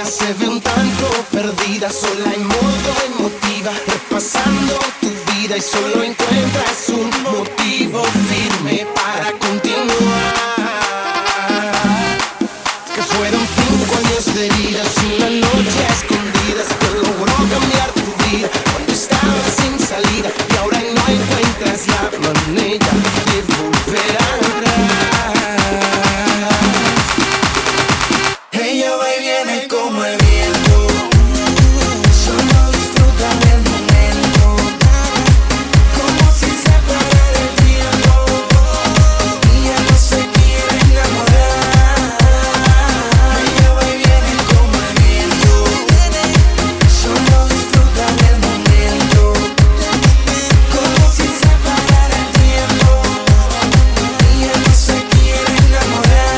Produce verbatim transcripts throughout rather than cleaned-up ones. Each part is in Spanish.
se ve un tanto perdida, sola en modo emotiva, repasando tu vida y solo encuentras un motivo firme para continuar. Que fueron cinco años de heridas, una noche a escondidas que logró cambiar tu vida cuando estabas sin salida y ahora no encuentras la manera de volver atrás. Ella va y viene como el viento, solo disfruta del momento, como si se parara el tiempo, y ya no se quiere enamorar. Ella va y viene como el viento, solo disfruta del momento, como si se parara el tiempo, y ya no se quiere enamorar.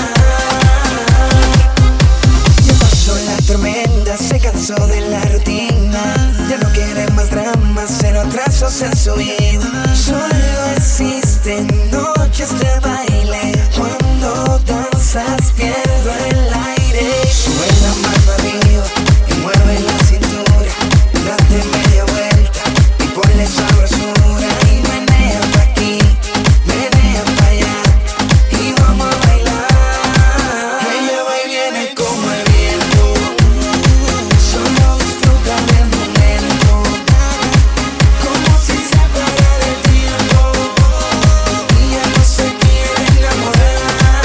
La tormenta se cansó de la rutina, ya no quiere más dramas, cero atrasos en su vida. Solo existen noches de baile, cuando danzas pierdo el aire. Sube la mano arriba y mueve la cintura, date media vuelta y ponle sabrosura. Y menea pa' aquí, menea pa' allá y vamos a bailar. Ella va y viene como el viento, solo disfruta del momento, como si se parara el tiempo, y ya no se quiere enamorar.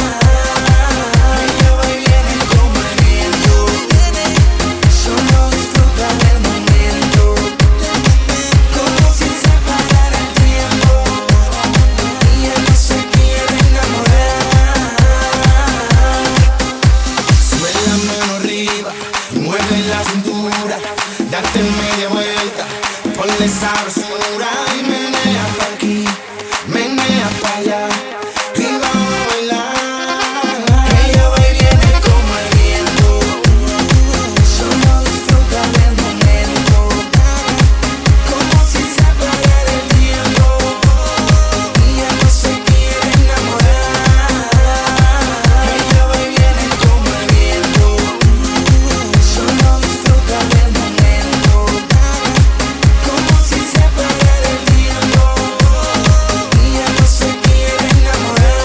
Ella va y viene como el viento, solo disfruta del momento, como si se parara el tiempo, y ya no se quiere enamorar. Sube la mano arriba, mueve la cintura, date media vuelta, ponle sabrosura y menea pa' aquí, menea pa' allá y vamos a bailar. Ella va y viene como el viento, solo disfruta del momento, como si se parara el tiempo, y ya no se quiere enamorar. Ella va y viene como el viento, solo disfruta del momento, como si se parara el tiempo, y ya no se quiere enamorar.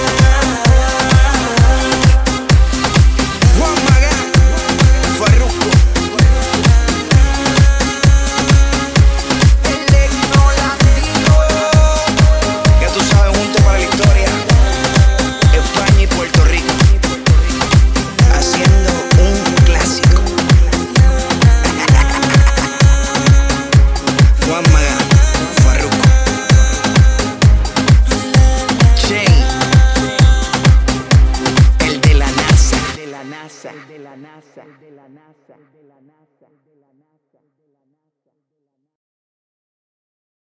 Juan Magán, Farruko, el himno latino. Ya tú sabes, junto para la historia, España y Puerto Rico, haciendo un clásico. Juan Magán, Farruko, Shane, el de la NASA. De la NASA, de la NASA, de la NASA, de la NASA.